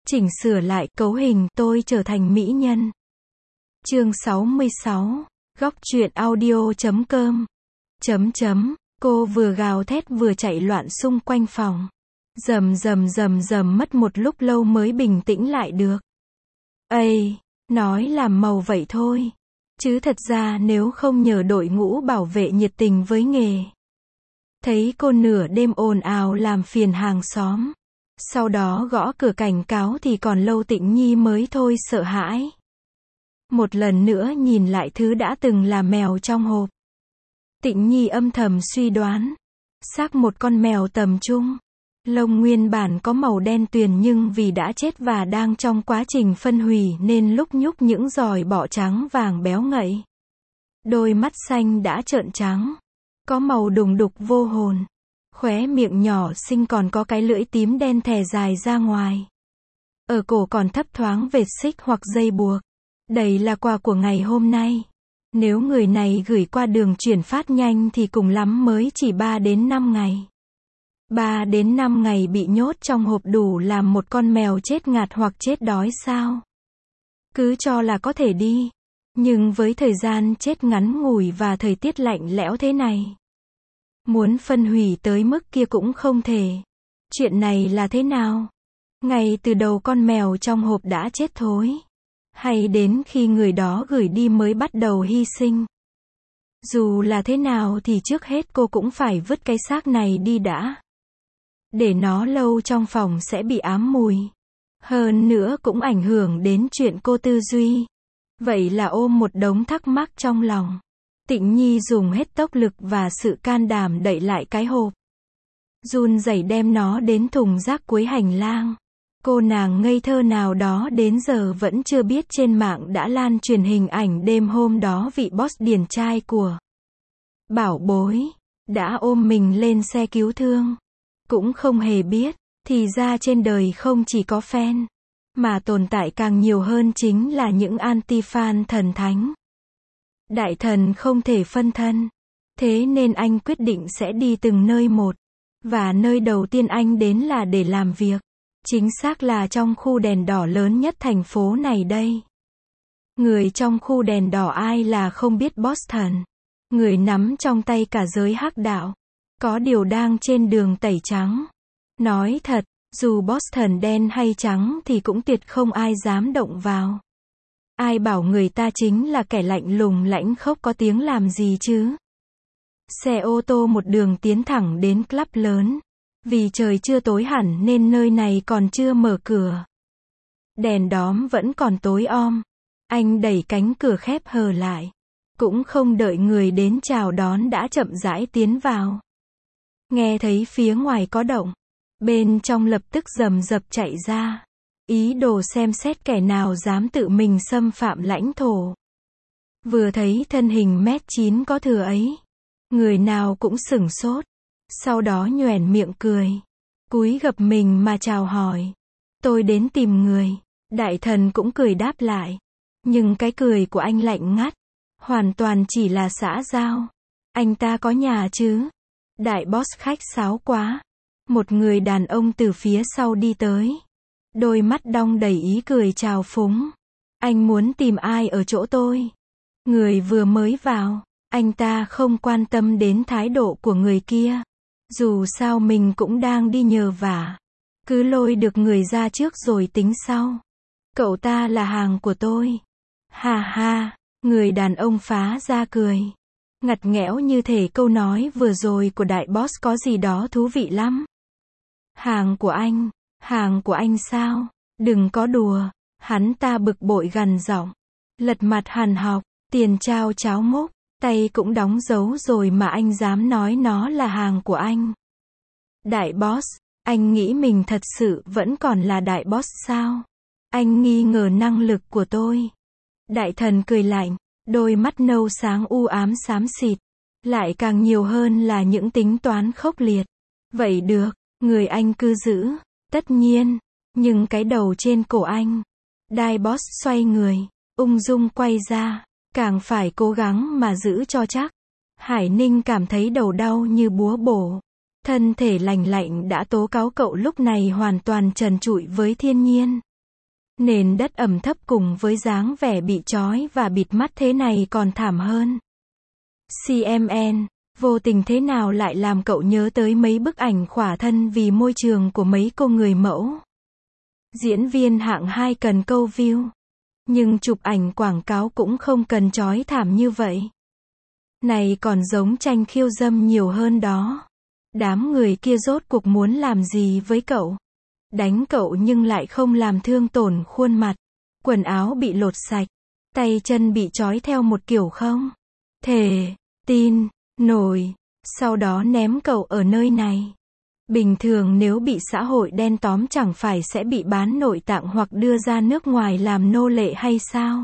Chỉnh sửa lại cấu hình tôi trở thành mỹ nhân. Chương 66. Góc truyện audio.com. Cô vừa gào thét vừa chạy loạn xung quanh phòng. Rầm mất một lúc lâu mới bình tĩnh lại được. Ây, nói làm màu vậy thôi. Chứ thật ra nếu không nhờ đội ngũ bảo vệ nhiệt tình với nghề. Thấy cô nửa đêm ồn ào làm phiền hàng xóm. Sau đó gõ cửa cảnh cáo thì còn lâu Tịnh Nhi mới thôi sợ hãi. Một lần nữa nhìn lại thứ đã từng là mèo trong hộp. Tịnh Nhi âm thầm suy đoán. Xác một con mèo tầm trung. Lông nguyên bản có màu đen tuyền nhưng vì đã chết và đang trong quá trình phân hủy nên lúc nhúc những giòi bọ trắng vàng béo ngậy. Đôi mắt xanh đã trợn trắng. Có màu đùng đục vô hồn. Khóe miệng nhỏ xinh còn có cái lưỡi tím đen thè dài ra ngoài. Ở cổ còn thấp thoáng vệt xích hoặc dây buộc. Đây là quà của ngày hôm nay. Nếu người này gửi qua đường chuyển phát nhanh thì cùng lắm mới chỉ 3 đến 5 ngày. 3 đến 5 ngày bị nhốt trong hộp đủ làm một con mèo chết ngạt hoặc chết đói sao? Cứ cho là có thể đi. Nhưng với thời gian chết ngắn ngủi và thời tiết lạnh lẽo thế này, muốn phân hủy tới mức kia cũng không thể. Chuyện này là thế nào? Ngay từ đầu con mèo trong hộp đã chết thối? Hay đến khi người đó gửi đi mới bắt đầu hy sinh? Dù là thế nào thì trước hết cô cũng phải vứt cái xác này đi đã. Để nó lâu trong phòng sẽ bị ám mùi. Hơn nữa cũng ảnh hưởng đến chuyện cô tư duy. Vậy là ôm một đống thắc mắc trong lòng. Tịnh Nhi dùng hết tốc lực và sự can đảm đậy lại cái hộp. Run rẩy đem nó đến thùng rác cuối hành lang. Cô nàng ngây thơ nào đó đến giờ vẫn chưa biết trên mạng đã lan truyền hình ảnh đêm hôm đó vị boss điển trai của Bảo Bối đã ôm mình lên xe cứu thương. Cũng không hề biết, thì ra trên đời không chỉ có fan, mà tồn tại càng nhiều hơn chính là những anti-fan thần thánh. Đại thần không thể phân thân. Thế nên anh quyết định sẽ đi từng nơi một. Và nơi đầu tiên anh đến là để làm việc. Chính xác là trong khu đèn đỏ lớn nhất thành phố này đây. Người trong khu đèn đỏ ai là không biết boss thần. Người nắm trong tay cả giới hắc đạo. Có điều đang trên đường tẩy trắng. Nói thật, dù boss thần đen hay trắng thì cũng tuyệt không ai dám động vào. Ai bảo người ta chính là kẻ lạnh lùng lãnh khốc có tiếng làm gì chứ? Xe ô tô một đường tiến thẳng đến club lớn. Vì trời chưa tối hẳn nên nơi này còn chưa mở cửa. Đèn đóm vẫn còn tối om. Anh đẩy cánh cửa khép hờ lại. Cũng không đợi người đến chào đón đã chậm rãi tiến vào. Nghe thấy phía ngoài có động. Bên trong lập tức rầm rập chạy ra. Ý đồ xem xét kẻ nào dám tự mình xâm phạm lãnh thổ. Vừa thấy thân hình 1m9 có thừa ấy. Người nào cũng sửng sốt. Sau đó nhoẻn miệng cười. Cúi gập mình mà chào hỏi. Tôi đến tìm người. Đại thần cũng cười đáp lại. Nhưng cái cười của anh lạnh ngắt. Hoàn toàn chỉ là xã giao. Anh ta có nhà chứ? Đại boss khách sáo quá. Một người đàn ông từ phía sau đi tới. Đôi mắt đong đầy ý cười trào phúng. Anh muốn tìm ai ở chỗ tôi? Người vừa mới vào. Anh ta không quan tâm đến thái độ của người kia. Dù sao mình cũng đang đi nhờ vả. Cứ lôi được người ra trước rồi tính sau. Cậu ta là hàng của tôi. Ha ha, người đàn ông phá ra cười. Ngặt nghẽo như thể câu nói vừa rồi của đại boss có gì đó thú vị lắm. Hàng của anh sao? Đừng có đùa. Hắn ta bực bội gằn giọng. Lật mặt hằn học, tiền trao cháo múc. Tay cũng đóng dấu rồi mà anh dám nói nó là hàng của anh. Đại boss, anh nghĩ mình thật sự vẫn còn là đại boss sao? Anh nghi ngờ năng lực của tôi. Đại thần cười lạnh, đôi mắt nâu sáng u ám xám xịt. Lại càng nhiều hơn là những tính toán khốc liệt. Vậy được, người anh cứ giữ. Tất nhiên, nhưng cái đầu trên cổ anh. Đại boss xoay người, ung dung quay ra. Càng phải cố gắng mà giữ cho chắc. Hải Ninh cảm thấy đầu đau như búa bổ. Thân thể lành lạnh đã tố cáo cậu lúc này hoàn toàn trần trụi với thiên nhiên. Nền đất ẩm thấp cùng với dáng vẻ bị trói và bịt mắt thế này còn thảm hơn. CMN, vô tình thế nào lại làm cậu nhớ tới mấy bức ảnh khỏa thân vì môi trường của mấy cô người mẫu. Diễn viên hạng 2 cần câu view. Nhưng chụp ảnh quảng cáo cũng không cần trói thảm như vậy. Này còn giống tranh khiêu dâm nhiều hơn đó. Đám người kia rốt cuộc muốn làm gì với cậu? Đánh cậu nhưng lại không làm thương tổn khuôn mặt. Quần áo bị lột sạch. Tay chân bị trói theo một kiểu không thể tin nổi. Sau đó ném cậu ở nơi này. Bình thường nếu bị xã hội đen tóm chẳng phải sẽ bị bán nội tạng hoặc đưa ra nước ngoài làm nô lệ hay sao?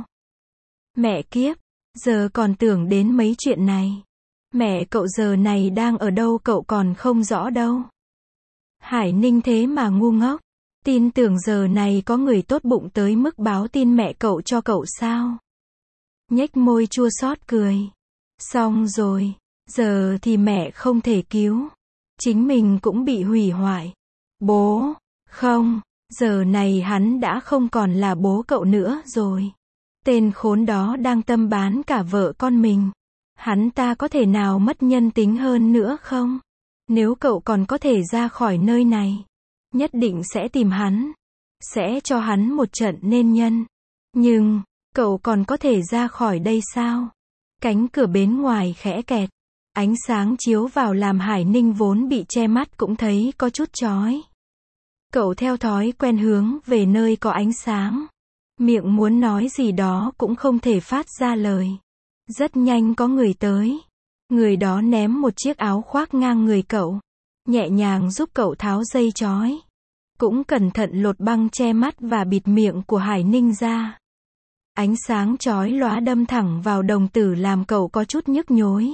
Mẹ kiếp, giờ còn tưởng đến mấy chuyện này. Mẹ cậu giờ này đang ở đâu cậu còn không rõ đâu. Hải Ninh thế mà ngu ngốc. Tin tưởng giờ này có người tốt bụng tới mức báo tin mẹ cậu cho cậu sao? Nhếch môi chua xót cười. Xong rồi, giờ thì mẹ không thể cứu. Chính mình cũng bị hủy hoại. Bố, không, giờ này hắn đã không còn là bố cậu nữa rồi. Tên khốn đó đang tâm bán cả vợ con mình. Hắn ta có thể nào mất nhân tính hơn nữa không? Nếu cậu còn có thể ra khỏi nơi này, nhất định sẽ tìm hắn. Sẽ cho hắn một trận nên nhân. Nhưng, cậu còn có thể ra khỏi đây sao? Cánh cửa bến ngoài khẽ kẹt. Ánh sáng chiếu vào làm Hải Ninh vốn bị che mắt cũng thấy có chút chói. Cậu theo thói quen hướng về nơi có ánh sáng. Miệng muốn nói gì đó cũng không thể phát ra lời. Rất nhanh có người tới. Người đó ném một chiếc áo khoác ngang người cậu. Nhẹ nhàng giúp cậu tháo dây trói. Cũng cẩn thận lột băng che mắt và bịt miệng của Hải Ninh ra. Ánh sáng chói lóa đâm thẳng vào đồng tử làm cậu có chút nhức nhối.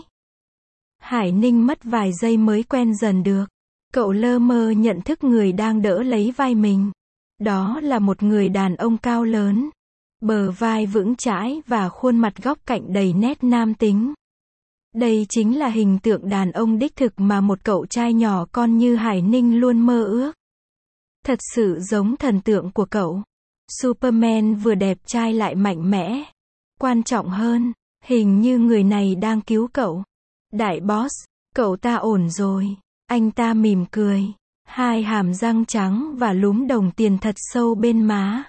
Hải Ninh mất vài giây mới quen dần được. Cậu lơ mơ nhận thức người đang đỡ lấy vai mình. Đó là một người đàn ông cao lớn. Bờ vai vững chãi và khuôn mặt góc cạnh đầy nét nam tính. Đây chính là hình tượng đàn ông đích thực mà một cậu trai nhỏ con như Hải Ninh luôn mơ ước. Thật sự giống thần tượng của cậu. Superman vừa đẹp trai lại mạnh mẽ. Quan trọng hơn, hình như người này đang cứu cậu. Đại boss, cậu ta ổn rồi. Anh ta mỉm cười. Hai hàm răng trắng và lúm đồng tiền thật sâu bên má.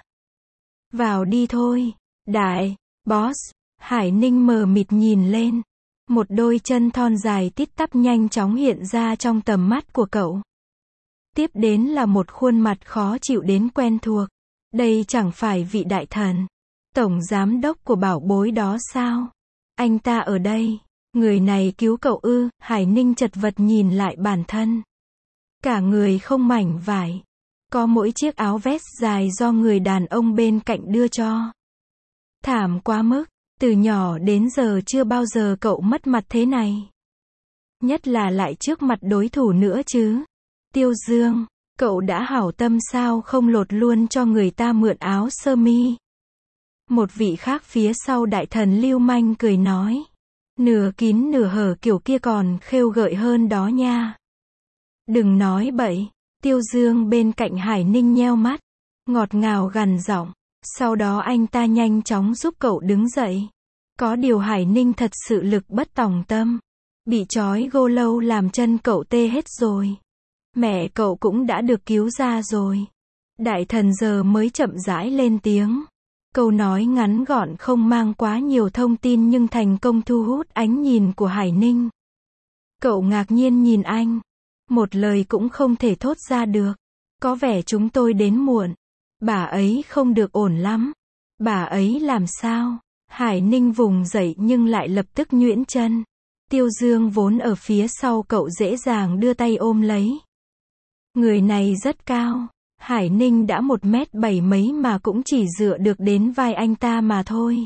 Vào đi thôi. Đại boss. Hải Ninh mờ mịt nhìn lên. Một đôi chân thon dài tít tắp nhanh chóng hiện ra trong tầm mắt của cậu. Tiếp đến là một khuôn mặt khó chịu đến quen thuộc. Đây chẳng phải vị đại thần, tổng giám đốc của bảo bối đó sao? Anh ta ở đây. Người này cứu cậu ư? Hải Ninh chật vật nhìn lại bản thân. Cả người không mảnh vải. Có mỗi chiếc áo vest dài do người đàn ông bên cạnh đưa cho. Thảm quá mức. Từ nhỏ đến giờ chưa bao giờ cậu mất mặt thế này. Nhất là lại trước mặt đối thủ nữa chứ. Tiêu Dương, cậu đã hảo tâm sao không lột luôn cho người ta mượn áo sơ mi. Một vị khác phía sau đại thần lưu manh cười nói. Nửa kín nửa hở kiểu kia còn khêu gợi hơn đó nha. Đừng nói bậy. Tiêu Dương bên cạnh Hải Ninh nheo mắt. Ngọt ngào gằn giọng. Sau đó anh ta nhanh chóng giúp cậu đứng dậy. Có điều Hải Ninh thật sự lực bất tòng tâm. Bị trói gô lâu làm chân cậu tê hết rồi. Mẹ cậu cũng đã được cứu ra rồi. Đại thần giờ mới chậm rãi lên tiếng. Câu nói ngắn gọn không mang quá nhiều thông tin nhưng thành công thu hút ánh nhìn của Hải Ninh. Cậu ngạc nhiên nhìn anh. Một lời cũng không thể thốt ra được. Có vẻ chúng tôi đến muộn. Bà ấy không được ổn lắm. Bà ấy làm sao? Hải Ninh vùng dậy nhưng lại lập tức nhuyễn chân. Tiêu Dương vốn ở phía sau cậu dễ dàng đưa tay ôm lấy. Người này rất cao. Hải Ninh đã 1m7 mấy mà cũng chỉ dựa được đến vai anh ta mà thôi.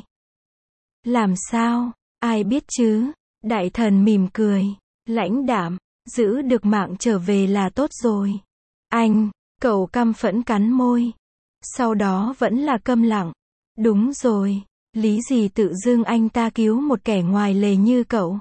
Làm sao? Ai biết chứ? Đại thần mỉm cười. Lãnh đạm. Giữ được mạng trở về là tốt rồi. Anh. Cậu căm phẫn cắn môi. Sau đó vẫn là câm lặng. Đúng rồi. Lý gì tự dưng anh ta cứu một kẻ ngoài lề như cậu.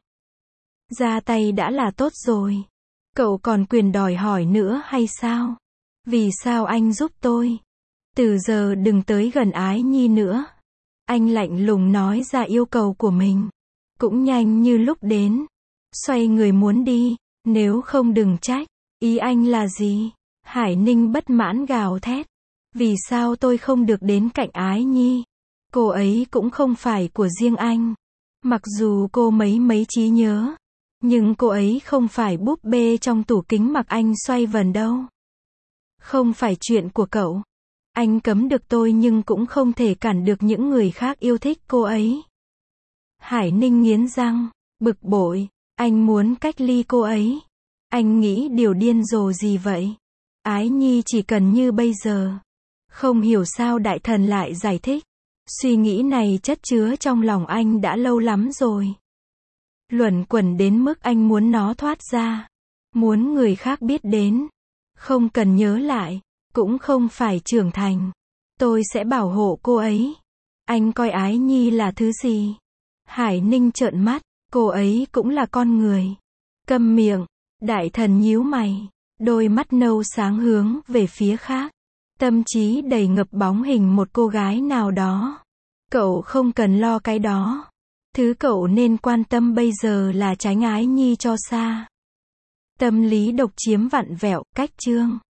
Ra tay đã là tốt rồi. Cậu còn quyền đòi hỏi nữa hay sao? Vì sao anh giúp tôi? Từ giờ đừng tới gần Ái Nhi nữa. Anh lạnh lùng nói ra yêu cầu của mình. Cũng nhanh như lúc đến. Xoay người muốn đi. Nếu không đừng trách. Ý anh là gì? Hải Ninh bất mãn gào thét. Vì sao tôi không được đến cạnh Ái Nhi? Cô ấy cũng không phải của riêng anh. Mặc dù cô mấy trí nhớ. Nhưng cô ấy không phải búp bê trong tủ kính mặc anh xoay vần đâu. Không phải chuyện của cậu. Anh cấm được tôi nhưng cũng không thể cản được những người khác yêu thích cô ấy. Hải Ninh nghiến răng, bực bội. Anh muốn cách ly cô ấy. Anh nghĩ điều điên rồ gì vậy? Ái Nhi chỉ cần như bây giờ. Không hiểu sao đại thần lại giải thích. Suy nghĩ này chất chứa trong lòng anh đã lâu lắm rồi. Luẩn quẩn đến mức anh muốn nó thoát ra. Muốn người khác biết đến. Không cần nhớ lại. Cũng không phải trưởng thành. Tôi sẽ bảo hộ cô ấy. Anh coi Ái Nhi là thứ gì? Hải Ninh trợn mắt. Cô ấy cũng là con người. Câm miệng. Đại thần nhíu mày. Đôi mắt nâu sáng hướng về phía khác. Tâm trí đầy ngập bóng hình một cô gái nào đó. Cậu không cần lo cái đó. Thứ cậu nên quan tâm bây giờ là tránh Ái Nhi cho xa. Tâm lý độc chiếm vặn vẹo, cách chương.